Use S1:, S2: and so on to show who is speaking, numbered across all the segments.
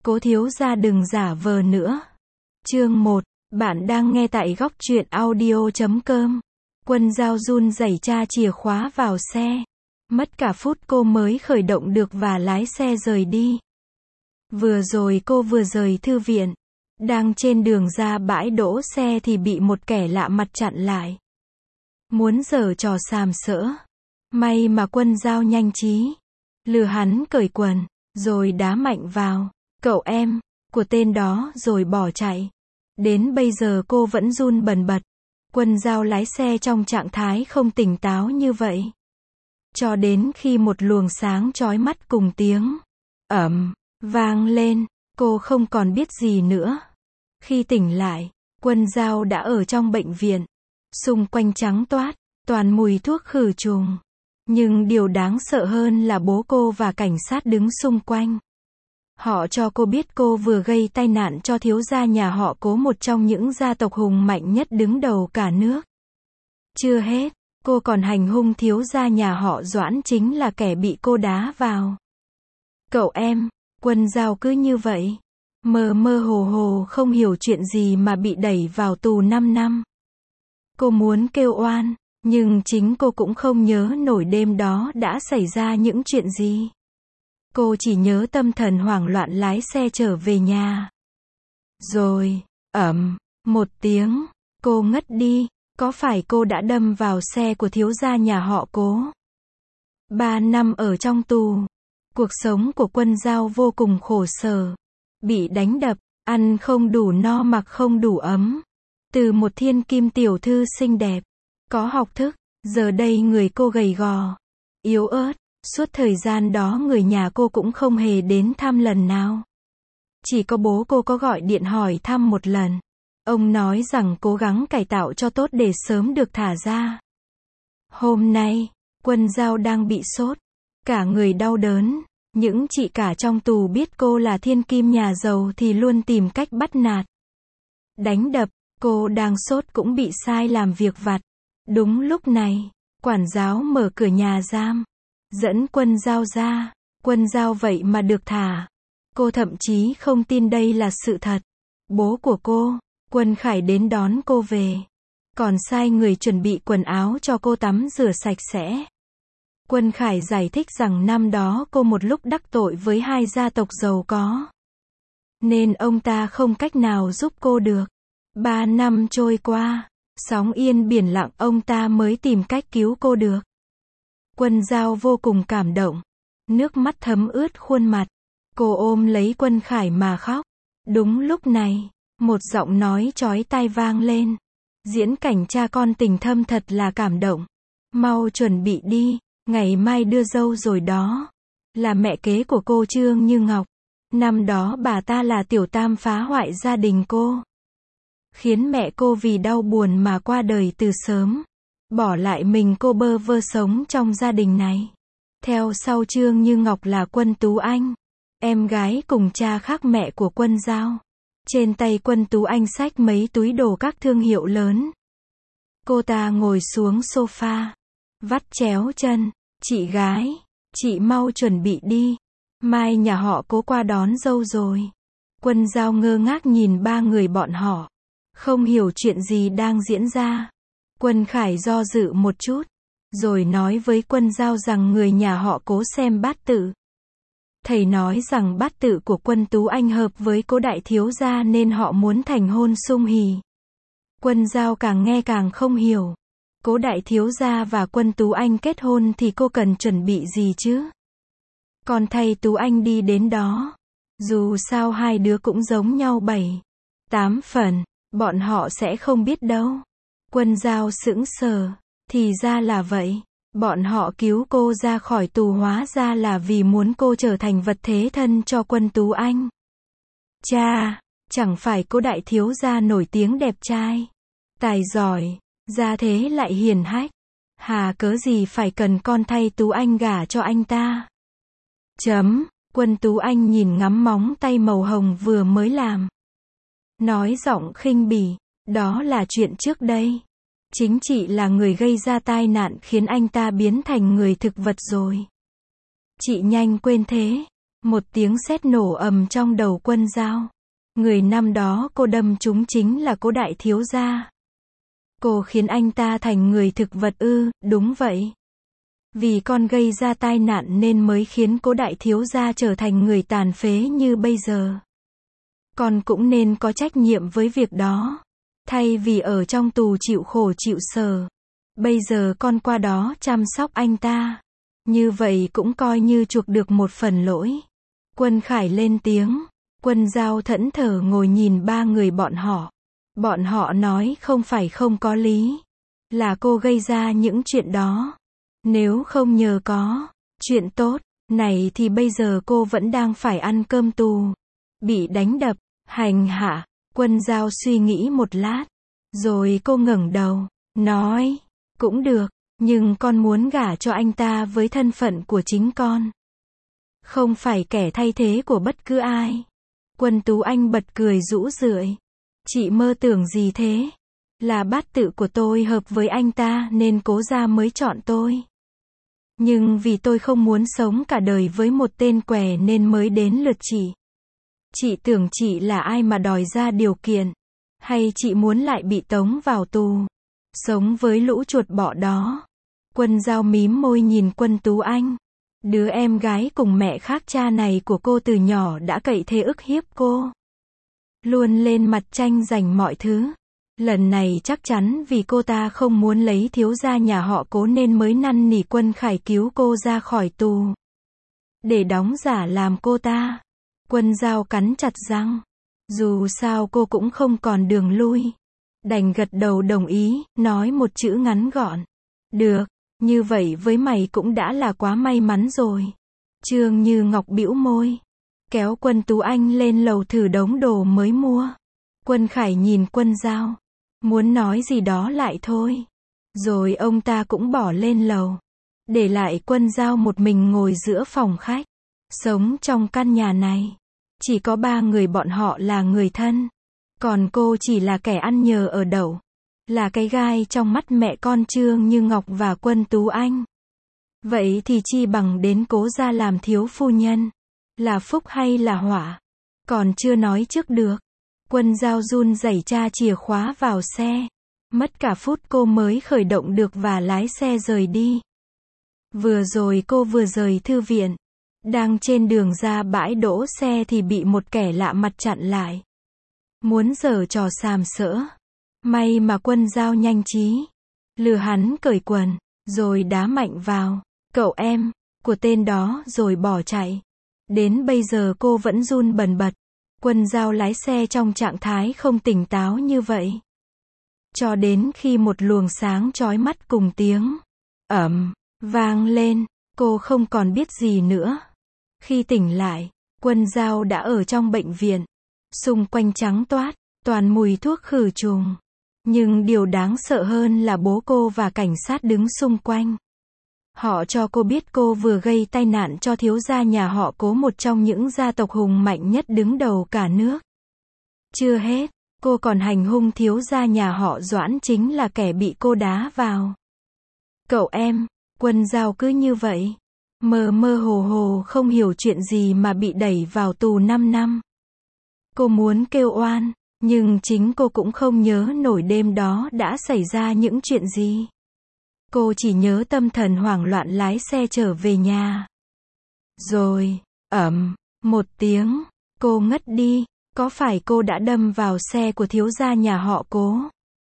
S1: Cố thiếu gia đừng giả vờ nữa. Chương 1, bạn đang nghe tại góc truyện audio.com. Quân Dao run rẩy tra chìa khóa vào xe. Mất cả phút cô mới khởi động được và lái xe rời đi. Vừa rồi cô vừa rời thư viện. Đang trên đường ra bãi đỗ xe thì bị một kẻ lạ mặt chặn lại. Muốn giở trò sàm sỡ. May mà Quân Dao nhanh trí. Lừa hắn cởi quần, rồi đá mạnh vào "Cậu em" của tên đó rồi bỏ chạy. Đến bây giờ cô vẫn run bần bật. Quân Dao lái xe trong trạng thái không tỉnh táo như vậy. Cho đến khi một luồng sáng chói mắt cùng tiếng ầm vang lên, cô không còn biết gì nữa. Khi tỉnh lại, Quân Dao đã ở trong bệnh viện. Xung quanh trắng toát, toàn mùi thuốc khử trùng. Nhưng điều đáng sợ hơn là bố cô và cảnh sát đứng xung quanh. Họ cho cô biết cô vừa gây tai nạn cho thiếu gia nhà họ Cố, một trong những gia tộc hùng mạnh nhất đứng đầu cả nước. Chưa hết, cô còn hành hung thiếu gia nhà họ Doãn, chính là kẻ bị cô đá vào. "Cậu em", Quân Dao cứ như vậy, mơ mơ hồ hồ không hiểu chuyện gì mà bị đẩy vào tù 5 năm. Cô muốn kêu oan, nhưng chính cô cũng không nhớ nổi đêm đó đã xảy ra những chuyện gì. Cô chỉ nhớ tâm thần hoảng loạn lái xe trở về nhà. Rồi, một tiếng, cô ngất đi. Có phải cô đã đâm vào xe của thiếu gia nhà họ Cố? 3 năm ở trong tù. Cuộc sống của Quân Dao vô cùng khổ sở. Bị đánh đập, ăn không đủ no, mặc không đủ ấm. Từ một thiên kim tiểu thư xinh đẹp, có học thức, giờ đây người cô gầy gò, yếu ớt. Suốt thời gian đó người nhà cô cũng không hề đến thăm lần nào. Chỉ có bố cô có gọi điện hỏi thăm một lần. Ông nói rằng cố gắng cải tạo cho tốt để sớm được thả ra. Hôm nay, Quân Dao đang bị sốt, cả người đau đớn. Những chị cả trong tù biết cô là thiên kim nhà giàu thì luôn tìm cách bắt nạt, đánh đập. Cô đang sốt cũng bị sai làm việc vặt. Đúng lúc này, quản giáo mở cửa nhà giam, dẫn Quân Dao ra. Quân Dao vậy mà được thả. Cô thậm chí không tin đây là sự thật. Bố của cô, Quân Khải, đến đón cô về, còn sai người chuẩn bị quần áo cho cô tắm rửa sạch sẽ. Quân Khải giải thích rằng năm đó cô một lúc đắc tội với 2 gia tộc giàu có, nên ông ta không cách nào giúp cô được. 3 năm trôi qua, sóng yên biển lặng, ông ta mới tìm cách cứu cô được. Quân Dao vô cùng cảm động, nước mắt thấm ướt khuôn mặt. Cô ôm lấy Quân Khải mà khóc. Đúng lúc này, một giọng nói chói tai vang lên. Diễn cảnh cha con tình thâm thật là cảm động. Mau chuẩn bị đi, ngày mai đưa dâu rồi đó. Là mẹ kế của cô Trương Như Ngọc. Năm đó bà ta là tiểu tam phá hoại gia đình cô, khiến mẹ cô vì đau buồn mà qua đời từ sớm, bỏ lại mình cô bơ vơ sống trong gia đình này. Theo sau Trương Như Ngọc là Quân Tú Anh, em gái cùng cha khác mẹ của Quân Dao. Trên tay Quân Tú Anh xách mấy túi đồ các thương hiệu lớn. Cô ta ngồi xuống sofa, vắt chéo chân. "Chị gái, chị mau chuẩn bị đi. Mai nhà họ Cố qua đón dâu rồi." Quân Dao ngơ ngác nhìn 3 người bọn họ, không hiểu chuyện gì đang diễn ra. Quân Khải do dự một chút, rồi nói với Quân Dao rằng người nhà họ Cố xem bát tự. Thầy nói rằng bát tự của Quân Tú Anh hợp với Cố đại thiếu gia nên họ muốn thành hôn sum hỉ. Quân Dao càng nghe càng không hiểu. Cố đại thiếu gia và Quân Tú Anh kết hôn thì cô cần chuẩn bị gì chứ? Còn thầy Tú Anh đi đến đó. Dù sao hai đứa cũng giống nhau 7-8 phần, bọn họ sẽ không biết đâu. Quân Dao sững sờ. Thì ra là vậy. Bọn họ cứu cô ra khỏi tù hóa ra là vì muốn cô trở thành vật thế thân cho Quân Tú Anh. Cha, chẳng phải Cố đại thiếu gia nổi tiếng đẹp trai, tài giỏi, gia thế lại hiền hách, hà cớ gì phải cần con thay Tú Anh gả cho anh ta? Quân Tú Anh nhìn ngắm móng tay màu hồng vừa mới làm, nói giọng khinh bỉ, đó là chuyện trước đây. Chính chị là người gây ra tai nạn khiến anh ta biến thành người thực vật rồi. Chị nhanh quên thế. Một tiếng sét nổ ầm trong đầu Quân Dao. Người năm đó cô đâm trúng chính là Cố đại thiếu gia. Cô khiến anh ta thành người thực vật ư? Đúng vậy. Vì con gây ra tai nạn nên mới khiến Cố đại thiếu gia trở thành người tàn phế như bây giờ. Con cũng nên có trách nhiệm với việc đó. Thay vì ở trong tù chịu khổ chịu sở. Bây giờ con qua đó chăm sóc anh ta. Như vậy cũng coi như chuộc được một phần lỗi. Quân Khải lên tiếng. Quân Dao thẫn thờ ngồi nhìn ba người bọn họ. Bọn họ nói không phải không có lý. Là cô gây ra những chuyện đó. Nếu không nhờ có chuyện tốt này thì bây giờ cô vẫn đang phải ăn cơm tù. Bị đánh đập, hành hạ. Quân Dao suy nghĩ một lát. Rồi cô ngẩng đầu, nói. Cũng được, nhưng con muốn gả cho anh ta với thân phận của chính con. Không phải kẻ thay thế của bất cứ ai. Quân Tú Anh bật cười rũ rượi. Chị mơ tưởng gì thế? Là bát tự của tôi hợp với anh ta nên Cố gia mới chọn tôi. Nhưng vì tôi không muốn sống cả đời với một tên què nên mới đến lượt chị. Chị tưởng chị là ai mà đòi ra điều kiện? Hay chị muốn lại bị tống vào tù? Sống với lũ chuột bọ đó. Quân Dao mím môi nhìn Quân Tú Anh. Đứa em gái cùng mẹ khác cha này của cô từ nhỏ đã cậy thế ức hiếp cô. Luôn lên mặt tranh giành mọi thứ. Lần này chắc chắn vì cô ta không muốn lấy thiếu gia nhà họ Cố nên mới năn nỉ Quân Khải cứu cô ra khỏi tù. Để đóng giả làm cô ta. Quân Dao cắn chặt răng. Dù sao cô cũng không còn đường lui. Đành gật đầu đồng ý, nói một chữ ngắn gọn. Được, như vậy với mày cũng đã là quá may mắn rồi. Trương Như Ngọc bĩu môi. Kéo Quân Tú Anh lên lầu thử đống đồ mới mua. Quân Khải nhìn Quân Dao. Muốn nói gì đó lại thôi. Rồi ông ta cũng bỏ lên lầu. Để lại Quân Dao một mình ngồi giữa phòng khách. Sống trong căn nhà này. Chỉ có ba người bọn họ là người thân. Còn cô chỉ là kẻ ăn nhờ ở đậu. Là cái gai trong mắt mẹ con Trương Như Ngọc và Quân Tú Anh. Vậy thì chi bằng đến Cố gia làm thiếu phu nhân. Là phúc hay là họa? Còn chưa nói trước được. Quân Dao run rẩy tra chìa khóa vào xe. Mất cả phút cô mới khởi động được và lái xe rời đi. Vừa rồi cô vừa rời thư viện. Đang trên đường ra bãi đỗ xe thì bị một kẻ lạ mặt chặn lại. Muốn giở trò sàm sỡ. May mà Quân Dao nhanh trí. Lừa hắn cởi quần, rồi đá mạnh vào. Cậu em, của tên đó rồi bỏ chạy. Đến bây giờ cô vẫn run bần bật. Quân Dao lái xe trong trạng thái không tỉnh táo như vậy. Cho đến khi một luồng sáng chói mắt cùng tiếng vang lên, cô không còn biết gì nữa. Khi tỉnh lại, Quân Dao đã ở trong bệnh viện. Xung quanh trắng toát, toàn mùi thuốc khử trùng. Nhưng điều đáng sợ hơn là bố cô và cảnh sát đứng xung quanh. Họ cho cô biết cô vừa gây tai nạn cho thiếu gia nhà họ Cố, một trong những gia tộc hùng mạnh nhất đứng đầu cả nước. Chưa hết, cô còn hành hung thiếu gia nhà họ Doãn, chính là kẻ bị cô đá vào. Cậu em, Quân Dao cứ như vậy. Mơ mơ hồ hồ không hiểu chuyện gì mà bị đẩy vào tù 5 năm. Cô muốn kêu oan, nhưng chính cô cũng không nhớ nổi đêm đó đã xảy ra những chuyện gì. Cô chỉ nhớ tâm thần hoảng loạn lái xe trở về nhà. Rồi, một tiếng, cô ngất đi. Có phải cô đã đâm vào xe của thiếu gia nhà họ Cố?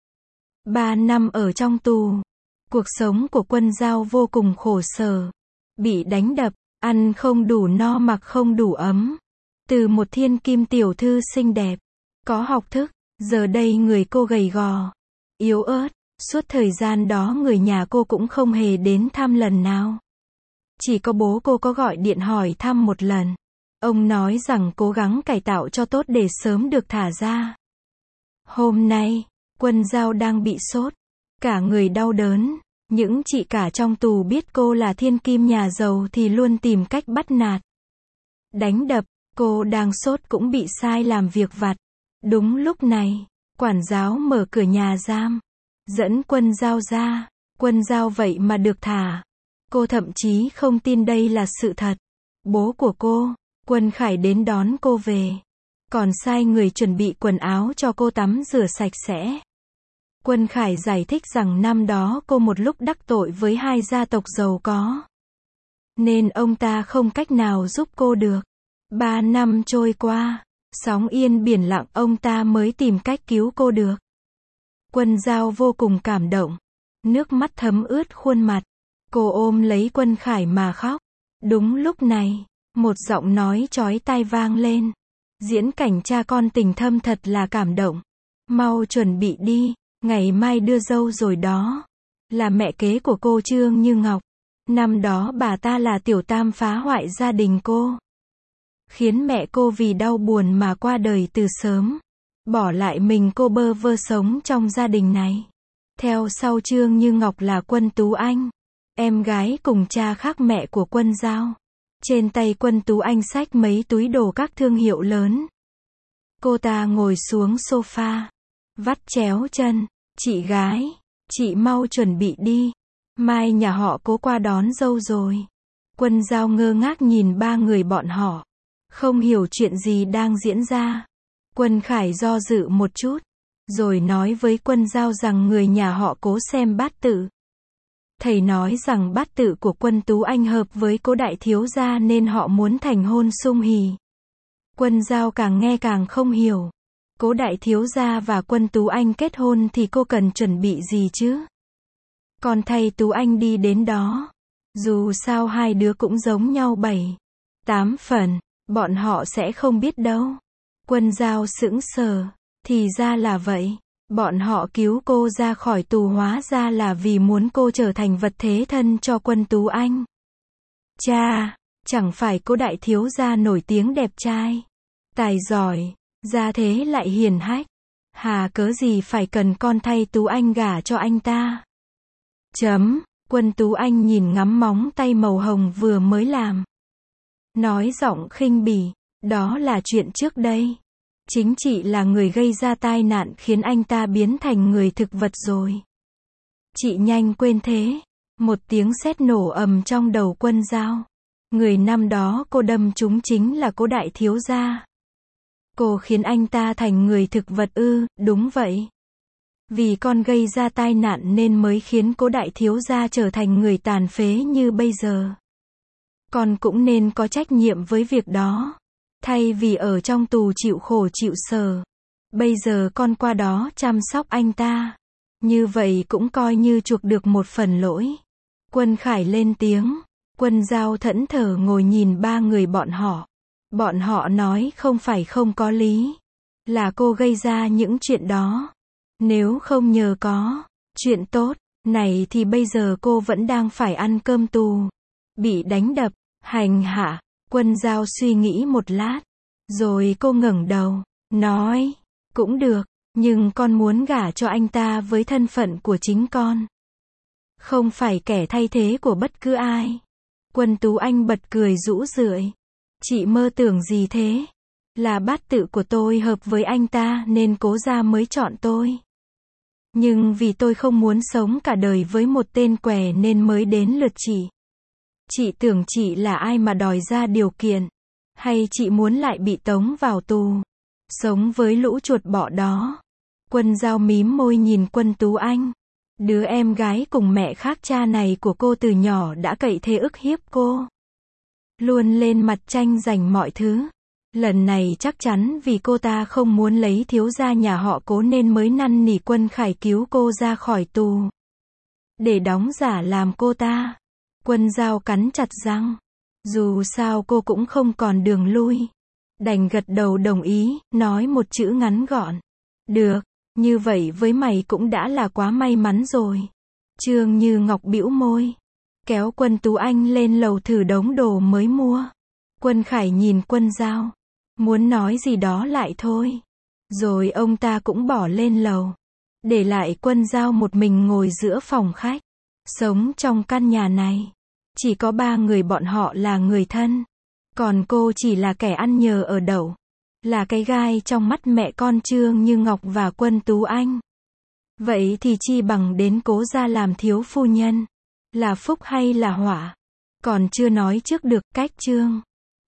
S1: 3 năm ở trong tù. Cuộc sống của Quân Dao vô cùng khổ sở. Bị đánh đập, ăn không đủ no mặc không đủ ấm. Từ một thiên kim tiểu thư xinh đẹp, có học thức, giờ đây người cô gầy gò, yếu ớt. Suốt thời gian đó người nhà cô cũng không hề đến thăm lần nào. Chỉ có bố cô có gọi điện hỏi thăm một lần. Ông nói rằng cố gắng cải tạo cho tốt để sớm được thả ra. Hôm nay, Quân Dao đang bị sốt. Cả người đau đớn. Những chị cả trong tù biết cô là thiên kim nhà giàu thì luôn tìm cách bắt nạt. Đánh đập, cô đang sốt cũng bị sai làm việc vặt. Đúng lúc này, quản giáo mở cửa nhà giam. Dẫn Quân Dao ra. Quân Dao vậy mà được thả. Cô thậm chí không tin đây là sự thật. Bố của cô, Quân Khải đến đón cô về. Còn sai người chuẩn bị quần áo cho cô tắm rửa sạch sẽ. Quân Khải giải thích rằng năm đó cô một lúc đắc tội với hai gia tộc giàu có. Nên ông ta không cách nào giúp cô được. 3 năm trôi qua, sóng yên biển lặng ông ta mới tìm cách cứu cô được. Quân Dao vô cùng cảm động. Nước mắt thấm ướt khuôn mặt. Cô ôm lấy Quân Khải mà khóc. Đúng lúc này, một giọng nói chói tai vang lên. Diễn cảnh cha con tình thâm thật là cảm động. Mau chuẩn bị đi, ngày mai đưa dâu rồi đó. Là mẹ kế của cô Trương Như Ngọc. Năm đó bà ta là tiểu tam phá hoại gia đình cô. Khiến mẹ cô vì đau buồn mà qua đời từ sớm. Bỏ lại mình cô bơ vơ sống trong gia đình này. Theo sau Trương Như Ngọc là Quân Tú Anh. Em gái cùng cha khác mẹ của Quân Dao. Trên tay Quân Tú Anh xách mấy túi đồ các thương hiệu lớn. Cô ta ngồi xuống sofa. Vắt chéo chân. Chị gái, chị mau chuẩn bị đi. Mai nhà họ Cố qua đón dâu rồi. Quân Dao ngơ ngác nhìn ba người bọn họ. Không hiểu chuyện gì đang diễn ra. Quân Khải do dự một chút. Rồi nói với Quân Dao rằng người nhà họ Cố xem bát tự. Thầy nói rằng bát tự của Quân Tú Anh hợp với Cố đại thiếu gia nên họ muốn thành hôn sum hỉ. Quân Dao càng nghe càng không hiểu. Cố đại thiếu gia và Quân Tú Anh kết hôn thì cô cần chuẩn bị gì chứ? Còn thầy Tú Anh đi đến đó. Dù sao hai đứa cũng giống nhau 7-8 phần. Bọn họ sẽ không biết đâu. Quân Dao sững sờ. Thì ra là vậy. Bọn họ cứu cô ra khỏi tù hóa ra là vì muốn cô trở thành vật thế thân cho Quân Tú Anh. Cha, chẳng phải Cố đại thiếu gia nổi tiếng đẹp trai, tài giỏi, gia thế lại hiền hách. Hà cớ gì phải cần con thay Tú Anh gả cho anh ta. Quân Tú Anh nhìn ngắm móng tay màu hồng vừa mới làm. Nói giọng khinh bỉ, đó là chuyện trước đây. Chính chị là người gây ra tai nạn khiến anh ta biến thành người thực vật rồi. Chị nhanh quên thế. Một tiếng sét nổ ầm trong đầu Quân Dao. Người năm đó cô đâm trúng chính là Cố đại thiếu gia. Cô khiến anh ta thành người thực vật ư? Đúng vậy. Vì con gây ra tai nạn nên mới khiến Cố đại thiếu gia trở thành người tàn phế như bây giờ. Con cũng nên có trách nhiệm với việc đó. Thay vì ở trong tù chịu khổ chịu sở. Bây giờ con qua đó chăm sóc anh ta. Như vậy cũng coi như chuộc được một phần lỗi. Quân Khải lên tiếng. Quân Dao thẫn thờ ngồi nhìn ba người bọn họ. Bọn họ nói không phải không có lý. Là cô gây ra những chuyện đó. Nếu không nhờ có chuyện tốt này thì bây giờ cô vẫn đang phải ăn cơm tù. Bị đánh đập, hành hạ. Quân Dao suy nghĩ một lát. Rồi cô ngẩng đầu, nói. Cũng được, nhưng con muốn gả cho anh ta với thân phận của chính con. Không phải kẻ thay thế của bất cứ ai. Quân Tú Anh bật cười rũ rượi. Chị mơ tưởng gì thế? Là bát tự của tôi hợp với anh ta nên Cố gia mới chọn tôi. Nhưng vì tôi không muốn sống cả đời với một tên què nên mới đến lượt chị. Chị tưởng chị là ai mà đòi ra điều kiện? Hay chị muốn lại bị tống vào tù? Sống với lũ chuột bọ đó. Quân Dao mím môi nhìn Quân Tú Anh. Đứa em gái cùng mẹ khác cha này của cô từ nhỏ đã cậy thế ức hiếp cô. Luôn lên mặt tranh giành mọi thứ. Lần này chắc chắn vì cô ta không muốn lấy thiếu gia nhà họ Cố nên mới năn nỉ Quân Khải cứu cô ra khỏi tù. Để đóng giả làm cô ta. Quân Dao cắn chặt răng. Dù sao cô cũng không còn đường lui. Đành gật đầu đồng ý, nói một chữ ngắn gọn. Được, như vậy với mày cũng đã là quá may mắn rồi. Trương Như Ngọc bĩu môi. Kéo Quân Tú Anh lên lầu thử đống đồ mới mua. Quân Khải nhìn Quân Dao. Muốn nói gì đó lại thôi. Rồi ông ta cũng bỏ lên lầu. Để lại Quân Dao một mình ngồi giữa phòng khách. Sống trong căn nhà này. Chỉ có 3 người bọn họ là người thân. Còn cô chỉ là kẻ ăn nhờ ở đậu. Là cái gai trong mắt mẹ con Trương Như Ngọc và Quân Tú Anh. Vậy thì chi bằng đến Cố gia làm thiếu phu nhân. Là phúc hay là họa? Còn chưa nói trước được. Cách chương